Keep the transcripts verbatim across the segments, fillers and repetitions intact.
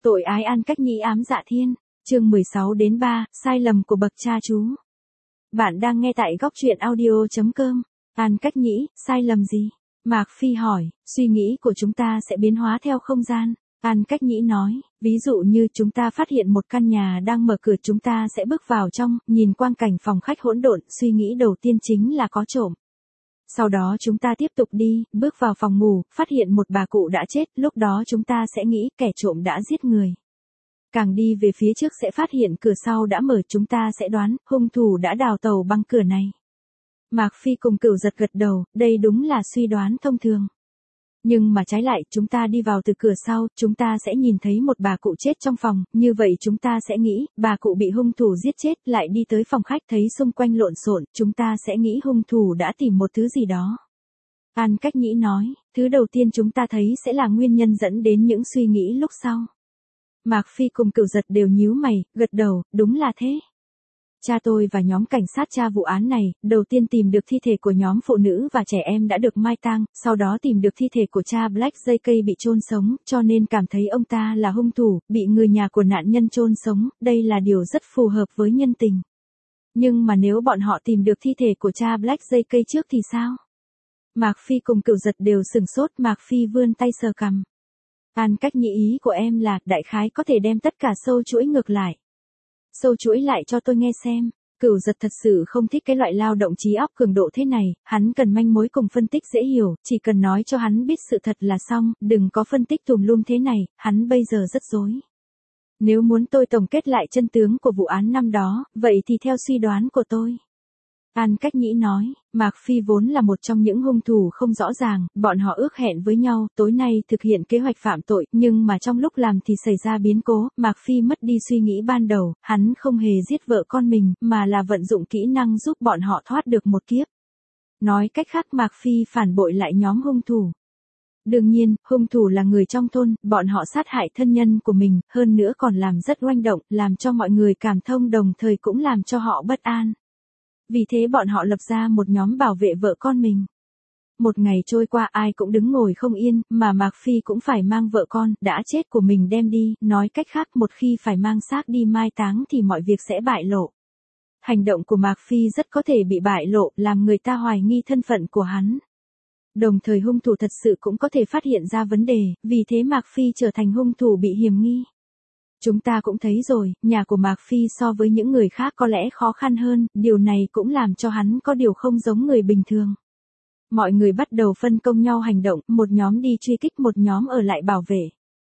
Tội ái An Cách Nhĩ ám dạ thiên, chương mười sáu đến ba, sai lầm của bậc cha chú. Bạn đang nghe tại góc truyện audio chấm com. An Cách Nhĩ, sai lầm gì? Mạc Phi hỏi, suy nghĩ của chúng ta sẽ biến hóa theo không gian. An Cách Nhĩ nói, ví dụ như chúng ta phát hiện một căn nhà đang mở cửa, chúng ta sẽ bước vào trong, nhìn quang cảnh phòng khách hỗn độn, suy nghĩ đầu tiên chính là có trộm. Sau đó chúng ta tiếp tục đi, bước vào phòng ngủ, phát hiện một bà cụ đã chết, lúc đó chúng ta sẽ nghĩ kẻ trộm đã giết người. Càng đi về phía trước sẽ phát hiện cửa sau đã mở, chúng ta sẽ đoán, hung thủ đã đào tẩu bằng cửa này. Mạc Phi cùng Cửu Giật gật đầu, đây đúng là suy đoán thông thường. Nhưng mà trái lại, chúng ta đi vào từ cửa sau, chúng ta sẽ nhìn thấy một bà cụ chết trong phòng, như vậy chúng ta sẽ nghĩ, bà cụ bị hung thủ giết chết, lại đi tới phòng khách thấy xung quanh lộn xộn, chúng ta sẽ nghĩ hung thủ đã tìm một thứ gì đó. An Cách Nhĩ nói, thứ đầu tiên chúng ta thấy sẽ là nguyên nhân dẫn đến những suy nghĩ lúc sau. Mạc Phi cùng Cửu Giật đều nhíu mày, gật đầu, đúng là thế. Cha tôi và nhóm cảnh sát tra vụ án này, đầu tiên tìm được thi thể của nhóm phụ nữ và trẻ em đã được mai tang, sau đó tìm được thi thể của cha Black J K bị chôn sống, cho nên cảm thấy ông ta là hung thủ, bị người nhà của nạn nhân chôn sống, đây là điều rất phù hợp với nhân tình. Nhưng mà nếu bọn họ tìm được thi thể của cha Black J K trước thì sao? Mạc Phi cùng Cửu Giật đều sửng sốt, Mạc Phi vươn tay sờ cằm. An Cách Nhĩ ý của em là, đại khái có thể đem tất cả sâu chuỗi ngược lại. Sâu chuỗi lại cho tôi nghe xem. Cửu Giật thật sự không thích cái loại lao động trí óc cường độ thế này, hắn cần manh mối cùng phân tích dễ hiểu, chỉ cần nói cho hắn biết sự thật là xong, đừng có phân tích tùm lum thế này, hắn bây giờ rất rối. Nếu muốn tôi tổng kết lại chân tướng của vụ án năm đó, vậy thì theo suy đoán của tôi. An Cách Nhĩ nói, Mạc Phi vốn là một trong những hung thủ không rõ ràng, bọn họ ước hẹn với nhau, tối nay thực hiện kế hoạch phạm tội, nhưng mà trong lúc làm thì xảy ra biến cố, Mạc Phi mất đi suy nghĩ ban đầu, hắn không hề giết vợ con mình, mà là vận dụng kỹ năng giúp bọn họ thoát được một kiếp. Nói cách khác, Mạc Phi phản bội lại nhóm hung thủ. Đương nhiên, hung thủ là người trong thôn, bọn họ sát hại thân nhân của mình, hơn nữa còn làm rất oanh động, làm cho mọi người cảm thông, đồng thời cũng làm cho họ bất an. Vì thế bọn họ lập ra một nhóm bảo vệ vợ con mình. Một ngày trôi qua ai cũng đứng ngồi không yên, mà Mạc Phi cũng phải mang vợ con, đã chết của mình đem đi, nói cách khác một khi phải mang xác đi mai táng thì mọi việc sẽ bại lộ. Hành động của Mạc Phi rất có thể bị bại lộ, làm người ta hoài nghi thân phận của hắn. Đồng thời hung thủ thật sự cũng có thể phát hiện ra vấn đề, vì thế Mạc Phi trở thành hung thủ bị hiềm nghi. Chúng ta cũng thấy rồi, nhà của Mạc Phi so với những người khác có lẽ khó khăn hơn, điều này cũng làm cho hắn có điều không giống người bình thường. Mọi người bắt đầu phân công nhau hành động, một nhóm đi truy kích, một nhóm ở lại bảo vệ.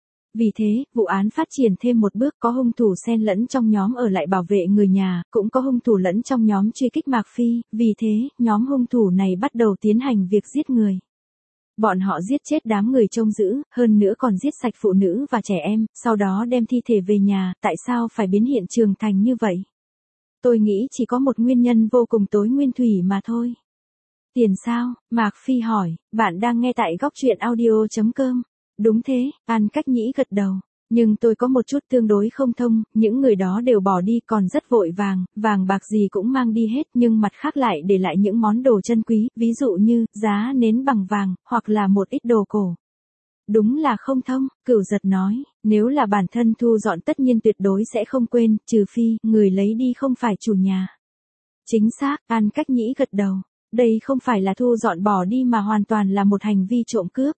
Vì thế, vụ án phát triển thêm một bước, có hung thủ xen lẫn trong nhóm ở lại bảo vệ người nhà, cũng có hung thủ lẫn trong nhóm truy kích Mạc Phi, vì thế, nhóm hung thủ này bắt đầu tiến hành việc giết người. Bọn họ giết chết đám người trông giữ, hơn nữa còn giết sạch phụ nữ và trẻ em, sau đó đem thi thể về nhà, tại sao phải biến hiện trường thành như vậy? Tôi nghĩ chỉ có một nguyên nhân vô cùng tối nguyên thủy mà thôi. Tiền sao? Mạc Phi hỏi, bạn đang nghe tại góc truyện audio chấm com. Đúng thế, An Cách Nhĩ gật đầu. Nhưng tôi có một chút tương đối không thông, những người đó đều bỏ đi còn rất vội vàng, vàng bạc gì cũng mang đi hết, nhưng mặt khác lại để lại những món đồ chân quý, ví dụ như, giá nến bằng vàng, hoặc là một ít đồ cổ. Đúng là không thông, Cửu Giật nói, nếu là bản thân thu dọn tất nhiên tuyệt đối sẽ không quên, trừ phi, người lấy đi không phải chủ nhà. Chính xác, An Cách Nhĩ gật đầu. Đây không phải là thu dọn bỏ đi mà hoàn toàn là một hành vi trộm cướp.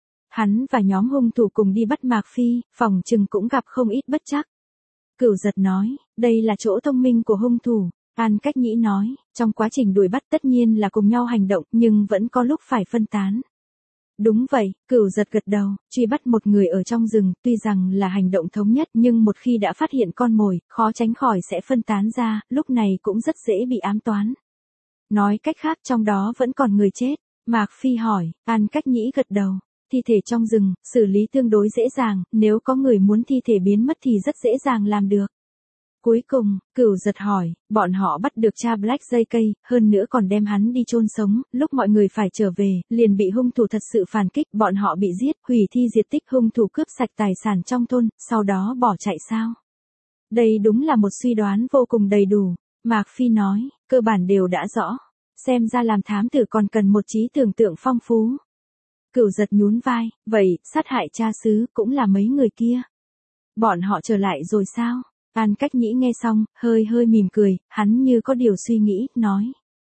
Hắn và nhóm hung thủ cùng đi bắt Mạc Phi, phòng chừng cũng gặp không ít bất trắc. Cửu Giật nói, đây là chỗ thông minh của hung thủ. An Cách Nhĩ nói, trong quá trình đuổi bắt tất nhiên là cùng nhau hành động, nhưng vẫn có lúc phải phân tán. Đúng vậy, Cửu Giật gật đầu, truy bắt một người ở trong rừng, tuy rằng là hành động thống nhất nhưng một khi đã phát hiện con mồi, khó tránh khỏi sẽ phân tán ra, lúc này cũng rất dễ bị ám toán. Nói cách khác trong đó vẫn còn người chết. Mạc Phi hỏi, An Cách Nhĩ gật đầu. Thi thể trong rừng, xử lý tương đối dễ dàng, nếu có người muốn thi thể biến mất thì rất dễ dàng làm được. Cuối cùng, Cửu Giật hỏi, bọn họ bắt được cha Black J K, hơn nữa còn đem hắn đi chôn sống, lúc mọi người phải trở về, liền bị hung thủ thật sự phản kích, bọn họ bị giết, hủy thi diệt tích, hung thủ cướp sạch tài sản trong thôn, sau đó bỏ chạy sao? Đây đúng là một suy đoán vô cùng đầy đủ. Mạc Phi nói, cơ bản đều đã rõ. Xem ra làm thám tử còn cần một trí tưởng tượng phong phú. Cửu Giật nhún vai, vậy, sát hại cha xứ cũng là mấy người kia. Bọn họ trở lại rồi sao? An Cách Nhĩ nghe xong, hơi hơi mỉm cười, hắn như có điều suy nghĩ, nói.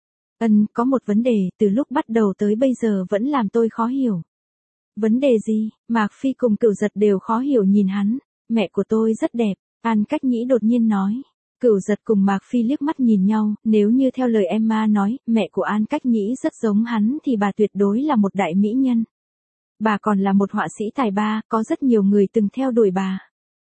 Ân, có một vấn đề, từ lúc bắt đầu tới bây giờ vẫn làm tôi khó hiểu. Vấn đề gì? Mạc Phi cùng Cửu Giật đều khó hiểu nhìn hắn. Mẹ của tôi rất đẹp, An Cách Nhĩ đột nhiên nói. Cửu Giật cùng Mạc Phi liếc mắt nhìn nhau, nếu như theo lời Emma nói, mẹ của An Cách Nhĩ rất giống hắn thì bà tuyệt đối là một đại mỹ nhân. Bà còn là một họa sĩ tài ba, có rất nhiều người từng theo đuổi bà.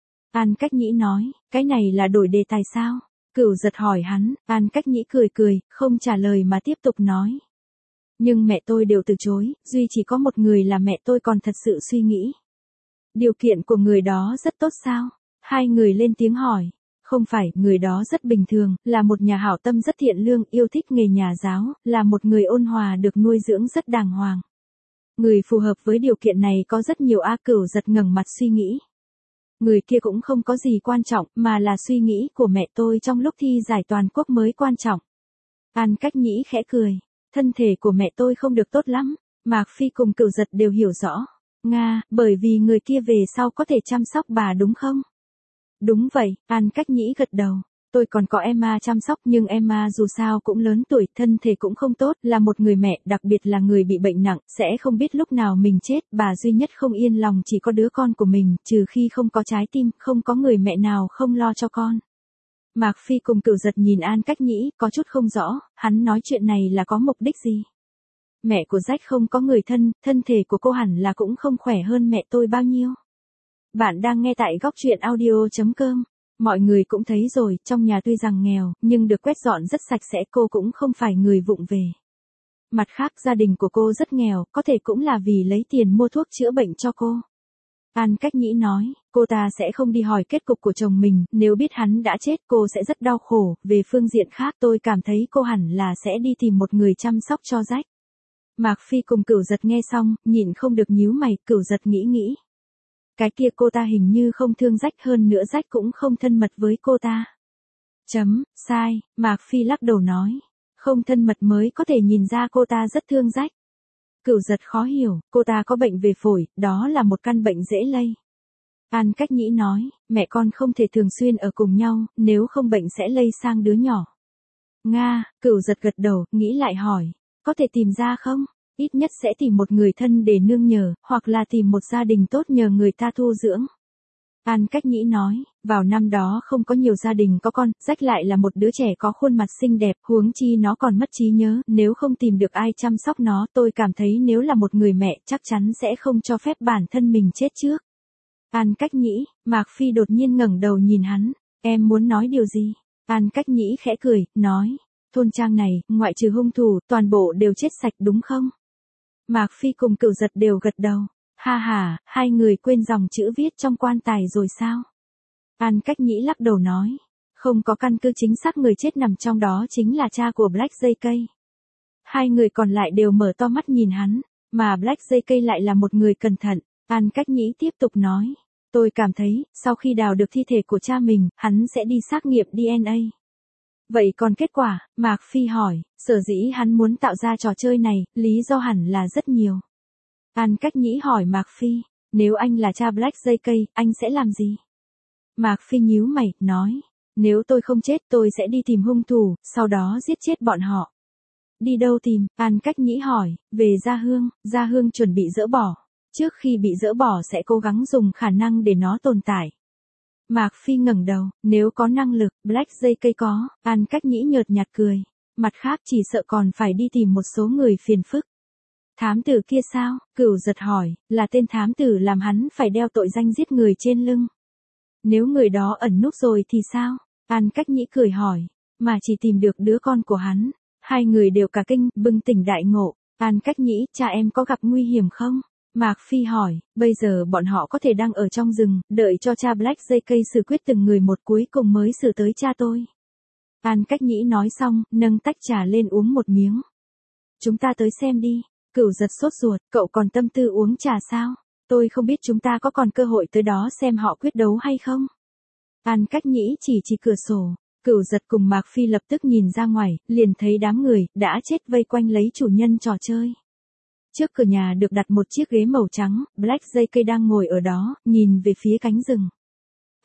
An Cách Nhĩ nói, cái này là đổi đề tài sao? Cửu Giật hỏi hắn, An Cách Nhĩ cười cười, không trả lời mà tiếp tục nói. Nhưng mẹ tôi đều từ chối, duy chỉ có một người là mẹ tôi còn thật sự suy nghĩ. Điều kiện của người đó rất tốt sao? Hai người lên tiếng hỏi. Không phải, người đó rất bình thường, là một nhà hảo tâm rất thiện lương, yêu thích nghề nhà giáo, là một người ôn hòa được nuôi dưỡng rất đàng hoàng. Người phù hợp với điều kiện này có rất nhiều. A Cửu Giật ngẩng mặt suy nghĩ. Người kia cũng không có gì quan trọng, mà là suy nghĩ của mẹ tôi trong lúc thi giải toàn quốc mới quan trọng. An Cách Nhĩ khẽ cười. Thân thể của mẹ tôi không được tốt lắm. Mạc Phi cùng Cửu Giật đều hiểu rõ. Nga, bởi vì người kia về sau có thể chăm sóc bà đúng không? Đúng vậy, An Cách Nhĩ gật đầu. Tôi còn có Emma chăm sóc nhưng Emma dù sao cũng lớn tuổi, thân thể cũng không tốt, là một người mẹ, đặc biệt là người bị bệnh nặng, sẽ không biết lúc nào mình chết, bà duy nhất không yên lòng chỉ có đứa con của mình, trừ khi không có trái tim, không có người mẹ nào không lo cho con. Mạc Phi cùng Cửu Giật nhìn An Cách Nhĩ, có chút không rõ, hắn nói chuyện này là có mục đích gì? Mẹ của Jack không có người thân, thân thể của cô hẳn là cũng không khỏe hơn mẹ tôi bao nhiêu. Bạn đang nghe tại góc truyện audio chấm com. Mọi người cũng thấy rồi, trong nhà tuy rằng nghèo, nhưng được quét dọn rất sạch sẽ, cô cũng không phải người vụng về. Mặt khác, gia đình của cô rất nghèo, có thể cũng là vì lấy tiền mua thuốc chữa bệnh cho cô. An Cách Nhĩ nói, cô ta sẽ không đi hỏi kết cục của chồng mình, nếu biết hắn đã chết cô sẽ rất đau khổ, về phương diện khác tôi cảm thấy cô hẳn là sẽ đi tìm một người chăm sóc cho Jack. Mạc Phi cùng Cửu Giật nghe xong, nhịn không được nhíu mày, Cửu Giật nghĩ nghĩ. Cái kia cô ta hình như không thương Jack, hơn nữa Jack cũng không thân mật với cô ta. Chấm, sai, Mạc Phi lắc đầu nói. Không thân mật mới có thể nhìn ra cô ta rất thương Jack. Cửu Giật khó hiểu, cô ta có bệnh về phổi, đó là một căn bệnh dễ lây. An Cách Nhĩ nói, mẹ con không thể thường xuyên ở cùng nhau, nếu không bệnh sẽ lây sang đứa nhỏ. Nga, Cửu Giật gật đầu, nghĩ lại hỏi, có thể tìm ra không? Ít nhất sẽ tìm một người thân để nương nhờ, hoặc là tìm một gia đình tốt nhờ người ta thu dưỡng. An Cách Nhĩ nói, vào năm đó không có nhiều gia đình có con, Jack lại là một đứa trẻ có khuôn mặt xinh đẹp, huống chi nó còn mất trí nhớ, nếu không tìm được ai chăm sóc nó, tôi cảm thấy nếu là một người mẹ chắc chắn sẽ không cho phép bản thân mình chết trước. An Cách Nhĩ, Mạc Phi đột nhiên ngẩng đầu nhìn hắn, em muốn nói điều gì? An Cách Nhĩ khẽ cười, nói, thôn trang này, ngoại trừ hung thủ, toàn bộ đều chết sạch đúng không? Mạc Phi cùng Cửu Giật đều gật đầu. Ha ha, hai người quên dòng chữ viết trong quan tài rồi sao? An Cách Nhĩ lắc đầu nói. Không có căn cứ chính xác, người chết nằm trong đó chính là cha của Black gi ca. Hai người còn lại đều mở to mắt nhìn hắn, mà Black gi ca lại là một người cẩn thận. An Cách Nhĩ tiếp tục nói. Tôi cảm thấy, sau khi đào được thi thể của cha mình, hắn sẽ đi xác nghiệm đê en a. Vậy còn kết quả? Mạc Phi hỏi, sở dĩ hắn muốn tạo ra trò chơi này, lý do hẳn là rất nhiều. An Cách Nhĩ hỏi Mạc Phi, nếu anh là cha Black gi ca, anh sẽ làm gì? Mạc Phi nhíu mày, nói, nếu tôi không chết tôi sẽ đi tìm hung thủ, sau đó giết chết bọn họ. Đi đâu tìm? An Cách Nhĩ hỏi, về Gia Hương, Gia Hương chuẩn bị dỡ bỏ. Trước khi bị dỡ bỏ sẽ cố gắng dùng khả năng để nó tồn tại. Mạc Phi ngẩng đầu, nếu có năng lực, Black gi ca có, An Cách Nhĩ nhợt nhạt cười. Mặt khác chỉ sợ còn phải đi tìm một số người phiền phức. Thám tử kia sao? Cửu Giật hỏi, là tên thám tử làm hắn phải đeo tội danh giết người trên lưng. Nếu người đó ẩn núp rồi thì sao? An Cách Nhĩ cười hỏi, mà chỉ tìm được đứa con của hắn. Hai người đều cả kinh, bừng tỉnh đại ngộ. An Cách Nhĩ, cha em có gặp nguy hiểm không? Mạc Phi hỏi, bây giờ bọn họ có thể đang ở trong rừng, đợi cho cha Black gi ca xử quyết từng người một cuối cùng mới xử tới cha tôi. An Cách Nhĩ nói xong, nâng tách trà lên uống một miếng. Chúng ta tới xem đi. Cửu Giật sốt ruột, cậu còn tâm tư uống trà sao? Tôi không biết chúng ta có còn cơ hội tới đó xem họ quyết đấu hay không? An Cách Nhĩ chỉ chỉ cửa sổ. Cửu Giật cùng Mạc Phi lập tức nhìn ra ngoài, liền thấy đám người đã chết vây quanh lấy chủ nhân trò chơi. Trước cửa nhà được đặt một chiếc ghế màu trắng, Black gi ca đang ngồi ở đó, nhìn về phía cánh rừng.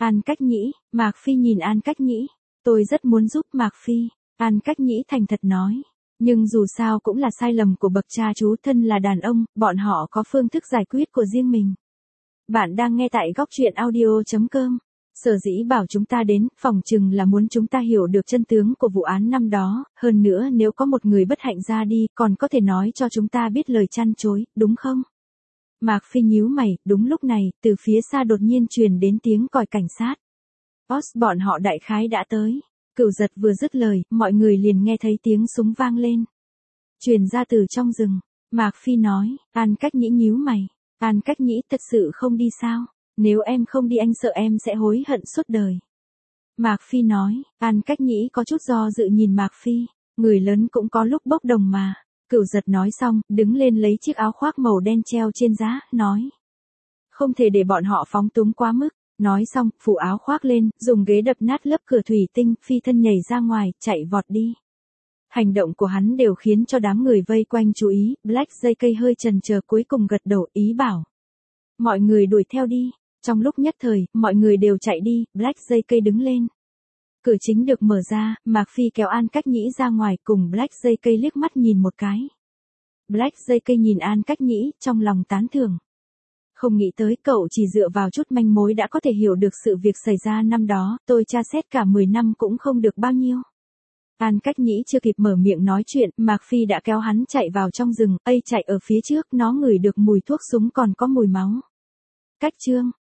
An Cách Nhĩ, Mạc Phi nhìn An Cách Nhĩ. Tôi rất muốn giúp Mạc Phi. An Cách Nhĩ thành thật nói. Nhưng dù sao cũng là sai lầm của bậc cha chú, thân là đàn ông, bọn họ có phương thức giải quyết của riêng mình. Bạn đang nghe tại góc truyện audio.com. Sở dĩ bảo chúng ta đến, phỏng chừng là muốn chúng ta hiểu được chân tướng của vụ án năm đó, hơn nữa nếu có một người bất hạnh ra đi, còn có thể nói cho chúng ta biết lời chăn chối, đúng không? Mạc Phi nhíu mày, đúng lúc này, từ phía xa đột nhiên truyền đến tiếng còi cảnh sát. Os, bọn họ đại khái đã tới. Cửu Giật vừa dứt lời, mọi người liền nghe thấy tiếng súng vang lên. Truyền ra từ trong rừng. Mạc Phi nói. An Cách Nhĩ nhíu mày. An Cách Nhĩ, thật sự không đi sao? Nếu em không đi anh sợ em sẽ hối hận suốt đời. Mạc Phi nói. An Cách Nhĩ có chút do dự nhìn Mạc Phi. Người lớn cũng có lúc bốc đồng mà. Cửu Giật nói xong, đứng lên lấy chiếc áo khoác màu đen treo trên giá, nói. Không thể để bọn họ phóng túng quá mức. Nói xong, phủ áo khoác lên, dùng ghế đập nát lớp cửa thủy tinh, phi thân nhảy ra ngoài, chạy vọt đi. Hành động của hắn đều khiến cho đám người vây quanh chú ý, Black dây cây hơi chần chờ cuối cùng gật đầu ý bảo. Mọi người đuổi theo đi. Trong lúc nhất thời, mọi người đều chạy đi, Black dây cây đứng lên. Cửa chính được mở ra, Mạc Phi kéo An Cách Nhĩ ra ngoài cùng Black dây cây liếc mắt nhìn một cái. Black dây cây nhìn An Cách Nhĩ, trong lòng tán thưởng. Không nghĩ tới cậu chỉ dựa vào chút manh mối đã có thể hiểu được sự việc xảy ra năm đó, tôi tra xét cả mười năm cũng không được bao nhiêu. An Cách Nhĩ chưa kịp mở miệng nói chuyện, Mạc Phi đã kéo hắn chạy vào trong rừng, ây chạy ở phía trước, nó ngửi được mùi thuốc súng còn có mùi máu. Cách chương.